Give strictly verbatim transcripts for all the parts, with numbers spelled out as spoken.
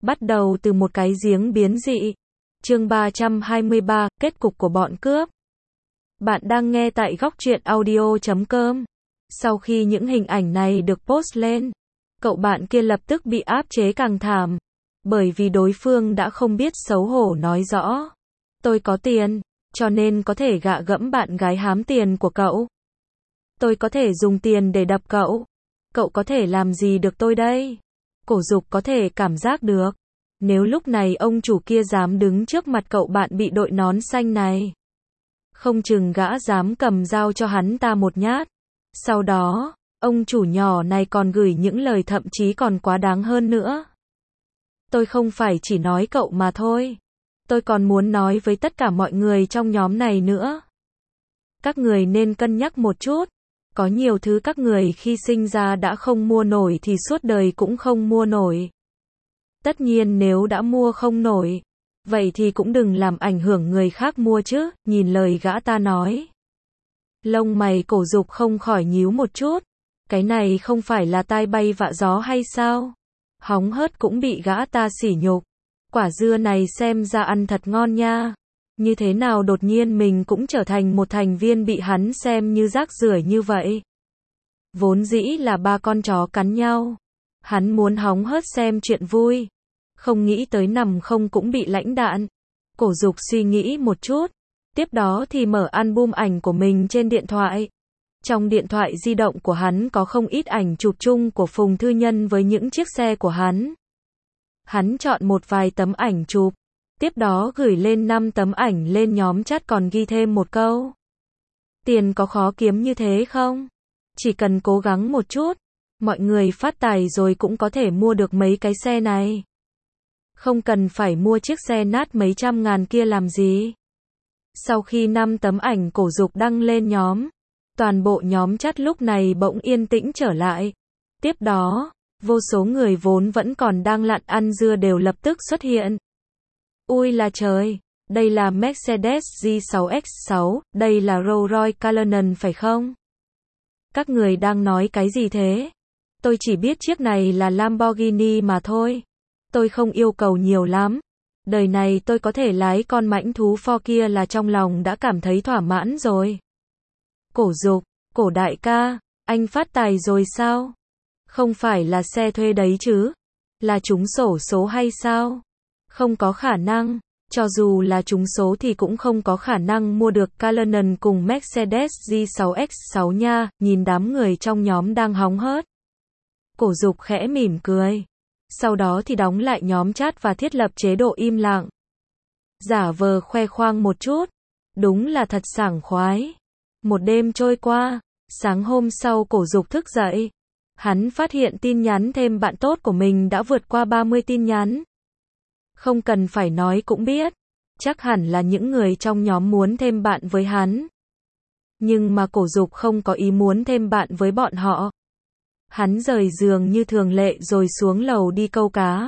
Bắt đầu từ một cái giếng biến dị. Chương ba trăm hai mươi ba, kết cục của bọn cướp. Bạn đang nghe tại góc truyện audio chấm com. Sau khi những hình ảnh này được post lên, cậu bạn kia lập tức bị áp chế càng thảm. Bởi vì đối phương đã không biết xấu hổ nói rõ. Tôi có tiền, cho nên có thể gạ gẫm bạn gái hám tiền của cậu. Tôi có thể dùng tiền để đập cậu. Cậu có thể làm gì được tôi đây? Cổ Dục có thể cảm giác được. Nếu lúc này ông chủ kia dám đứng trước mặt cậu bạn bị đội nón xanh này, không chừng gã dám cầm dao cho hắn ta một nhát. Sau đó, ông chủ nhỏ này còn gửi những lời thậm chí còn quá đáng hơn nữa. Tôi không phải chỉ nói cậu mà thôi. Tôi còn muốn nói với tất cả mọi người trong nhóm này nữa. Các người nên cân nhắc một chút. Có nhiều thứ các người khi sinh ra đã không mua nổi thì suốt đời cũng không mua nổi. Tất nhiên nếu đã mua không nổi, vậy thì cũng đừng làm ảnh hưởng người khác mua chứ, nhìn lời gã ta nói. Lông mày Cổ Dục không khỏi nhíu một chút. Cái này không phải là tai bay vạ gió hay sao? Hóng hớt cũng bị gã ta sỉ nhục. Quả dưa này xem ra ăn thật ngon nha. Như thế nào đột nhiên mình cũng trở thành một thành viên bị hắn xem như rác rưởi như vậy? Vốn dĩ là ba con chó cắn nhau. Hắn muốn hóng hớt xem chuyện vui. Không nghĩ tới nằm không cũng bị lãnh đạn. Cổ Dục suy nghĩ một chút. Tiếp đó thì mở album ảnh của mình trên điện thoại. Trong điện thoại di động của hắn có không ít ảnh chụp chung của Phùng Thư Nhân với những chiếc xe của hắn. Hắn chọn một vài tấm ảnh chụp. Tiếp đó gửi lên năm tấm ảnh lên nhóm chat còn ghi thêm một câu. Tiền có khó kiếm như thế không? Chỉ cần cố gắng một chút, mọi người phát tài rồi cũng có thể mua được mấy cái xe này. Không cần phải mua chiếc xe nát mấy trăm ngàn kia làm gì. Sau khi năm tấm ảnh Cổ Dục đăng lên nhóm, toàn bộ nhóm chat lúc này bỗng yên tĩnh trở lại. Tiếp đó, vô số người vốn vẫn còn đang lặn ăn dưa đều lập tức xuất hiện. Ui là trời, đây là Mercedes G sáu X sáu, đây là Rolls-Royce Cullinan phải không? Các người đang nói cái gì thế? Tôi chỉ biết chiếc này là Lamborghini mà thôi. Tôi không yêu cầu nhiều lắm. Đời này tôi có thể lái con mãnh thú Ford kia là trong lòng đã cảm thấy thỏa mãn rồi. Cổ Dục, Cổ đại ca, anh phát tài rồi sao? Không phải là xe thuê đấy chứ? Là trúng xổ số hay sao? Không có khả năng, cho dù là trúng số thì cũng không có khả năng mua được Cullinan cùng Mercedes G sáu X sáu nha, nhìn đám người trong nhóm đang hóng hớt. Cổ Dục khẽ mỉm cười. Sau đó thì đóng lại nhóm chat và thiết lập chế độ im lặng. Giả vờ khoe khoang một chút. Đúng là thật sảng khoái. Một đêm trôi qua, sáng hôm sau Cổ Dục thức dậy. Hắn phát hiện tin nhắn thêm bạn tốt của mình đã vượt qua ba mươi tin nhắn. Không cần phải nói cũng biết, chắc hẳn là những người trong nhóm muốn thêm bạn với hắn. Nhưng mà Cổ Dục không có ý muốn thêm bạn với bọn họ. Hắn rời giường như thường lệ rồi xuống lầu đi câu cá.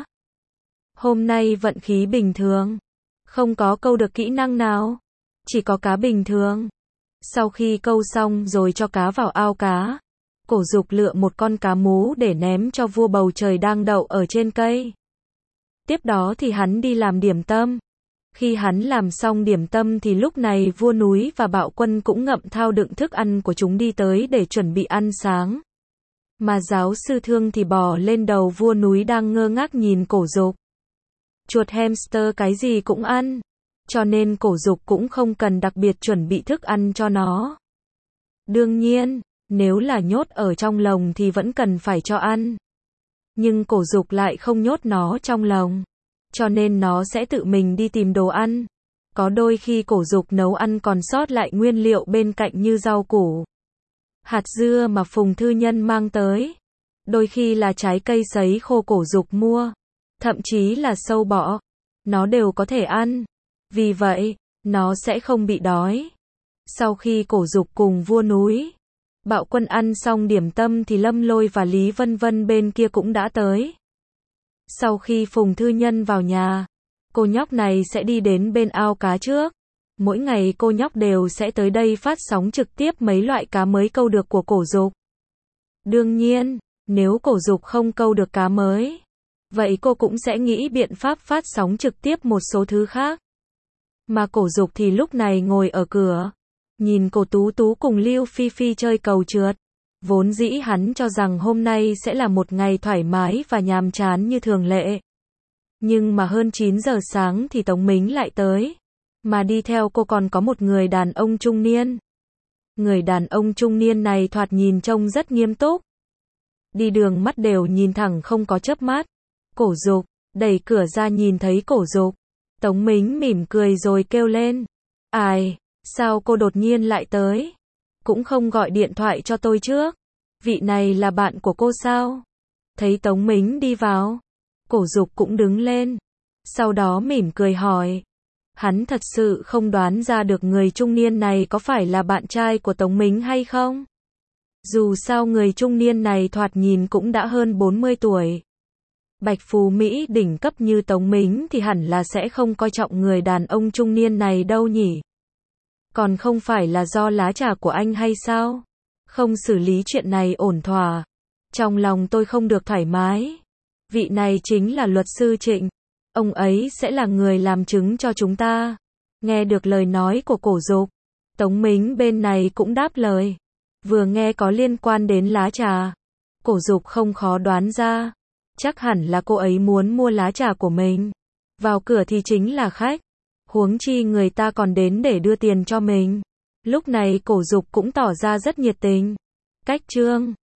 Hôm nay vận khí bình thường, không có câu được kỹ năng nào, chỉ có cá bình thường. Sau khi câu xong rồi cho cá vào ao cá, Cổ Dục lựa một con cá mú để ném cho vua bầu trời đang đậu ở trên cây. Tiếp đó thì hắn đi làm điểm tâm. Khi hắn làm xong điểm tâm thì lúc này vua núi và bạo quân cũng ngậm thao đựng thức ăn của chúng đi tới để chuẩn bị ăn sáng. Mà giáo sư Thương thì bò lên đầu vua núi đang ngơ ngác nhìn Cổ Dục. Chuột hamster cái gì cũng ăn, cho nên Cổ Dục cũng không cần đặc biệt chuẩn bị thức ăn cho nó. Đương nhiên, nếu là nhốt ở trong lồng thì vẫn cần phải cho ăn. Nhưng Cổ Dục lại không nhốt nó trong lồng, cho nên nó sẽ tự mình đi tìm đồ ăn. Có đôi khi Cổ Dục nấu ăn còn sót lại nguyên liệu bên cạnh như rau củ, hạt dưa mà Phùng Thư Nhân mang tới. Đôi khi là trái cây sấy khô Cổ Dục mua, thậm chí là sâu bọ, nó đều có thể ăn. Vì vậy, nó sẽ không bị đói. Sau khi Cổ Dục cùng vua núi, bạo quân ăn xong điểm tâm thì Lâm Lôi và Lý Vân Vân bên kia cũng đã tới. Sau khi Phùng Thư Nhân vào nhà, cô nhóc này sẽ đi đến bên ao cá trước. Mỗi ngày cô nhóc đều sẽ tới đây phát sóng trực tiếp mấy loại cá mới câu được của Cổ Dục. Đương nhiên, nếu Cổ Dục không câu được cá mới, vậy cô cũng sẽ nghĩ biện pháp phát sóng trực tiếp một số thứ khác. Mà Cổ Dục thì lúc này ngồi ở cửa, nhìn cô Tú Tú cùng Lưu Phi Phi chơi cầu trượt. Vốn dĩ hắn cho rằng hôm nay sẽ là một ngày thoải mái và nhàm chán như thường lệ. Nhưng mà hơn chín giờ sáng thì Tống Mính lại tới. Mà đi theo cô còn có một người đàn ông trung niên. Người đàn ông trung niên này thoạt nhìn trông rất nghiêm túc. Đi đường mắt đều nhìn thẳng không có chớp mắt. Cổ Dục, đẩy cửa ra nhìn thấy Cổ Dục. Tống Mính mỉm cười rồi kêu lên. Ai, sao cô đột nhiên lại tới? Cũng không gọi điện thoại cho tôi trước. Vị này là bạn của cô sao? Thấy Tống Mính đi vào, Cổ Dục cũng đứng lên. Sau đó mỉm cười hỏi. Hắn thật sự không đoán ra được người trung niên này có phải là bạn trai của Tống Mính hay không. Dù sao người trung niên này thoạt nhìn cũng đã hơn bốn mươi tuổi. Bạch phú Mỹ đỉnh cấp như Tống Mính thì hẳn là sẽ không coi trọng người đàn ông trung niên này đâu nhỉ. Còn không phải là do lá trà của anh hay sao? Không xử lý chuyện này ổn thỏa. Trong lòng tôi không được thoải mái. Vị này chính là luật sư Trịnh. Ông ấy sẽ là người làm chứng cho chúng ta. Nghe được lời nói của Cổ Dục, Tống Mính bên này cũng đáp lời. Vừa nghe có liên quan đến lá trà, Cổ Dục không khó đoán ra. Chắc hẳn là cô ấy muốn mua lá trà của mình. Vào cửa thì chính là khách. Huống chi người ta còn đến để đưa tiền cho mình. Lúc này Cổ Dục cũng tỏ ra rất nhiệt tình. Cách chương